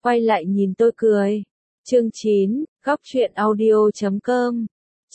Quay lại nhìn tôi cười. Chương 9, góc truyện audio.com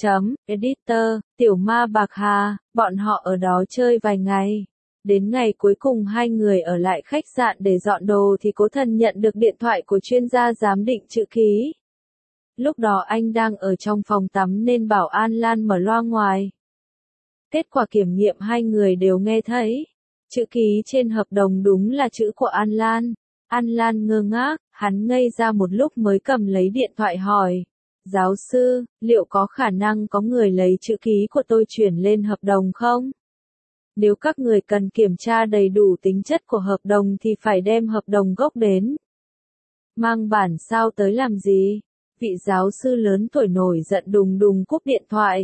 Editor, Tiểu Ma Bạc Hà, bọn họ ở đó chơi vài ngày. Đến ngày cuối cùng hai người ở lại khách sạn để dọn đồ thì Cố Thần nhận được điện thoại của chuyên gia giám định chữ ký. Lúc đó anh đang ở trong phòng tắm nên bảo An Lan mở loa ngoài. Kết quả kiểm nghiệm hai người đều nghe thấy. Chữ ký trên hợp đồng đúng là chữ của An Lan. An Lan ngơ ngác, hắn ngây ra một lúc mới cầm lấy điện thoại hỏi. Giáo sư, liệu có khả năng có người lấy chữ ký của tôi chuyển lên hợp đồng không? Nếu các người cần kiểm tra đầy đủ tính chất của hợp đồng thì phải đem hợp đồng gốc đến. Mang bản sao tới làm gì? Vị giáo sư lớn tuổi nổi giận đùng đùng cúp điện thoại.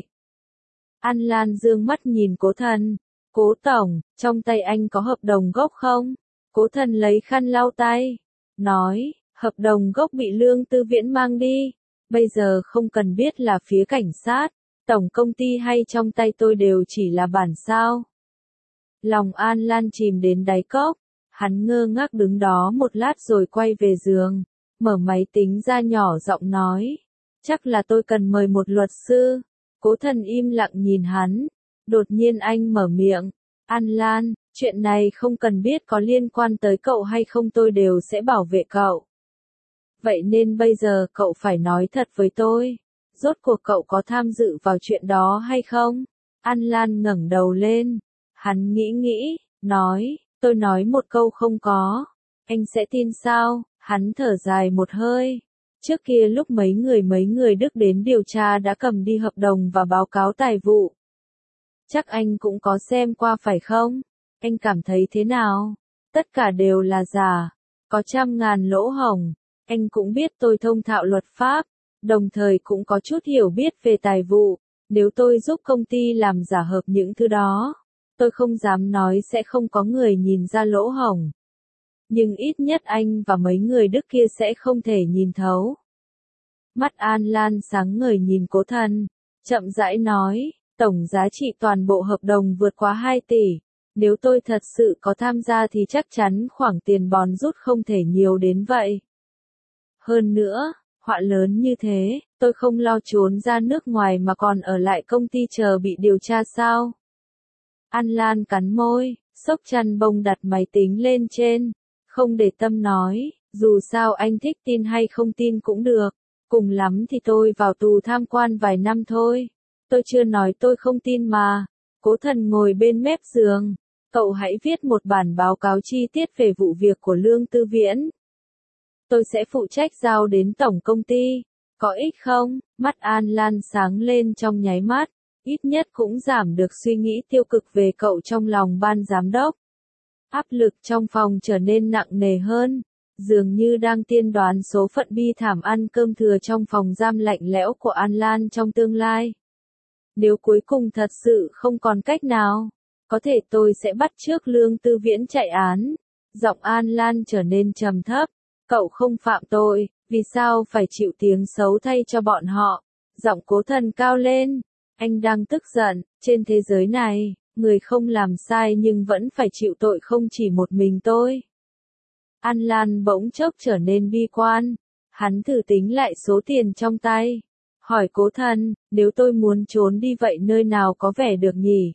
An Lan dương mắt nhìn Cố Thần. Cố tổng, trong tay anh có hợp đồng gốc không? Cố Thần lấy khăn lau tay. Nói, hợp đồng gốc bị Lương Tư Viễn mang đi. Bây giờ không cần biết là phía cảnh sát, tổng công ty hay trong tay tôi đều chỉ là bản sao. Lòng An Lan chìm đến đáy cốc. Hắn ngơ ngác đứng đó một lát rồi quay về giường. Mở máy tính ra nhỏ giọng nói. Chắc là tôi cần mời một luật sư. Cố Thần im lặng nhìn hắn. Đột nhiên anh mở miệng. An Lan, chuyện này không cần biết có liên quan tới cậu hay không tôi đều sẽ bảo vệ cậu. Vậy nên bây giờ cậu phải nói thật với tôi. Rốt cuộc cậu có tham dự vào chuyện đó hay không? An Lan ngẩng đầu lên. Hắn nghĩ, nói, tôi nói một câu không có. Anh sẽ tin sao? Hắn thở dài một hơi. Trước kia lúc mấy người Đức đến điều tra đã cầm đi hợp đồng và báo cáo tài vụ. Chắc anh cũng có xem qua phải không? Anh cảm thấy thế nào? Tất cả đều là giả. Có trăm ngàn lỗ hổng. Anh cũng biết tôi thông thạo luật pháp. Đồng thời cũng có chút hiểu biết về tài vụ. Nếu tôi giúp công ty làm giả hợp những thứ đó, tôi không dám nói sẽ không có người nhìn ra lỗ hổng. Nhưng ít nhất anh và mấy người Đức kia sẽ không thể nhìn thấu. Mắt An Lan sáng ngời nhìn Cố Thần, chậm rãi nói, tổng giá trị toàn bộ hợp đồng vượt quá 2 tỷ. Nếu tôi thật sự có tham gia thì chắc chắn khoản tiền bòn rút không thể nhiều đến vậy. Hơn nữa, họa lớn như thế, tôi không lo trốn ra nước ngoài mà còn ở lại công ty chờ bị điều tra sao? An Lan cắn môi, xốc chăn bông đặt máy tính lên trên, không để tâm nói, dù sao anh thích tin hay không tin cũng được, cùng lắm thì tôi vào tù tham quan vài năm thôi. Tôi chưa nói tôi không tin mà. Cố Thần ngồi bên mép giường, cậu hãy viết một bản báo cáo chi tiết về vụ việc của Lương Tư Viễn. Tôi sẽ phụ trách giao đến tổng công ty, có ích không? Mắt An Lan sáng lên trong nháy mắt, ít nhất cũng giảm được suy nghĩ tiêu cực về cậu trong lòng ban giám đốc. Áp lực trong phòng trở nên nặng nề hơn, dường như đang tiên đoán số phận bi thảm ăn cơm thừa trong phòng giam lạnh lẽo của An Lan trong tương lai. Nếu cuối cùng thật sự không còn cách nào, có thể tôi sẽ bắt chước Lương Tư Viễn chạy án. Giọng An Lan trở nên trầm thấp. Cậu không phạm tội, vì sao phải chịu tiếng xấu thay cho bọn họ? Giọng Cố Thần cao lên. Anh đang tức giận, trên thế giới này, người không làm sai nhưng vẫn phải chịu tội không chỉ một mình tôi. An Lan bỗng chốc trở nên bi quan. Hắn thử tính lại số tiền trong tay. Hỏi Cố Thần, nếu tôi muốn trốn đi vậy nơi nào có vẻ được nhỉ?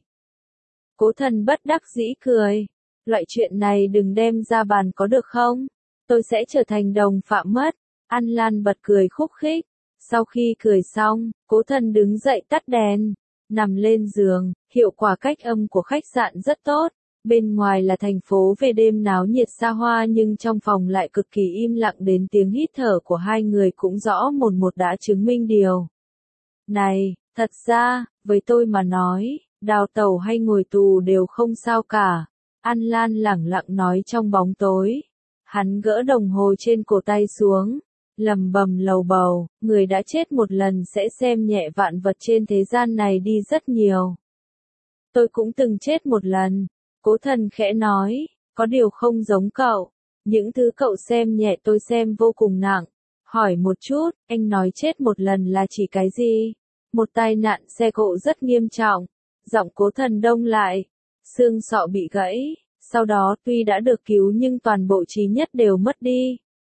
Cố Thần bất đắc dĩ cười. Loại chuyện này đừng đem ra bàn có được không? Tôi sẽ trở thành đồng phạm mất. An Lan bật cười khúc khích. Sau khi cười xong, Cố Thần đứng dậy tắt đèn, nằm lên giường. Hiệu quả cách âm của khách sạn rất tốt. Bên ngoài là thành phố về đêm náo nhiệt xa hoa nhưng trong phòng lại cực kỳ im lặng, đến tiếng hít thở của hai người cũng rõ mồn một đã chứng minh điều này. Thật ra, với tôi mà nói, đào tẩu hay ngồi tù đều không sao cả. An Lan lẳng lặng nói trong bóng tối. Hắn gỡ đồng hồ trên cổ tay xuống, lầm bầm lầu bầu, người đã chết một lần sẽ xem nhẹ vạn vật trên thế gian này đi rất nhiều. Tôi cũng từng chết một lần. Cố Thần khẽ nói, có điều không giống cậu. Những thứ cậu xem nhẹ tôi xem vô cùng nặng. Hỏi một chút, anh nói chết một lần là chỉ cái gì? Một tai nạn xe cộ rất nghiêm trọng. Giọng Cố Thần đông lại. Xương sọ bị gãy. Sau đó tuy đã được cứu nhưng toàn bộ trí nhất đều mất đi.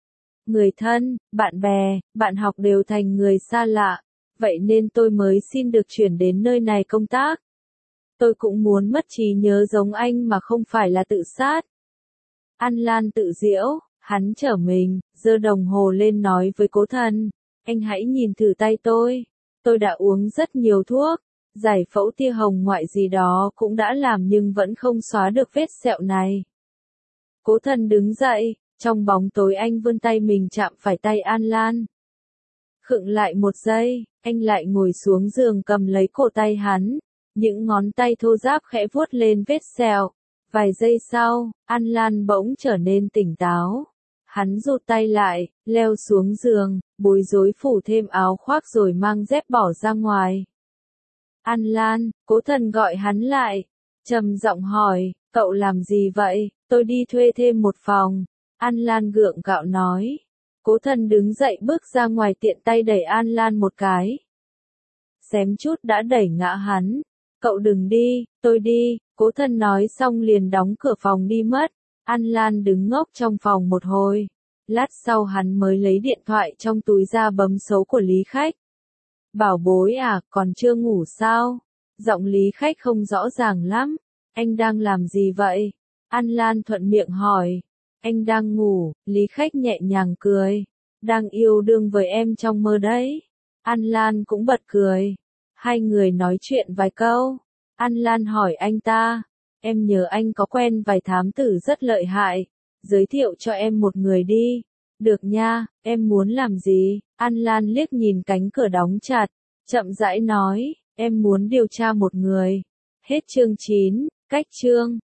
Người thân, bạn bè, bạn học đều thành người xa lạ, vậy nên tôi mới xin được chuyển đến nơi này công tác. Tôi cũng muốn mất trí nhớ giống anh mà không phải là tự sát. An Lan tự giễu, hắn trở mình, giơ đồng hồ lên nói với Cố Thần, anh hãy nhìn thử tay tôi đã uống rất nhiều thuốc, giải phẫu tia hồng ngoại gì đó cũng đã làm nhưng vẫn không xóa được vết sẹo này. Cố Thần đứng dậy, trong bóng tối anh vươn tay mình chạm phải tay An Lan. Khựng lại một giây, anh lại ngồi xuống giường cầm lấy cổ tay hắn, những ngón tay thô ráp khẽ vuốt lên vết sẹo. Vài giây sau, An Lan bỗng trở nên tỉnh táo. Hắn rụt tay lại, leo xuống giường, bối rối phủ thêm áo khoác rồi mang dép bỏ ra ngoài. An Lan, Cố Thần gọi hắn lại, trầm giọng hỏi, cậu làm gì vậy? Tôi đi thuê thêm một phòng. An Lan gượng gạo nói. Cố Thần đứng dậy bước ra ngoài tiện tay đẩy An Lan một cái. Xém chút đã đẩy ngã hắn. Cậu đừng đi, tôi đi. Cố Thần nói xong liền đóng cửa phòng đi mất. An Lan đứng ngốc trong phòng một hồi. Lát sau hắn mới lấy điện thoại trong túi ra bấm số của Lý Khách. Bảo bối à, còn chưa ngủ sao? Giọng Lý Khách không rõ ràng lắm. Anh đang làm gì vậy? An Lan thuận miệng hỏi. Anh đang ngủ, Lý Khách nhẹ nhàng cười. Đang yêu đương với em trong mơ đấy. An Lan cũng bật cười. Hai người nói chuyện vài câu. An Lan hỏi anh ta. Em nhớ anh có quen vài thám tử rất lợi hại. Giới thiệu cho em một người đi. Được nha, em muốn làm gì? An Lan liếc nhìn cánh cửa đóng chặt. Chậm rãi nói, em muốn điều tra một người. Hết chương 9, cách chương.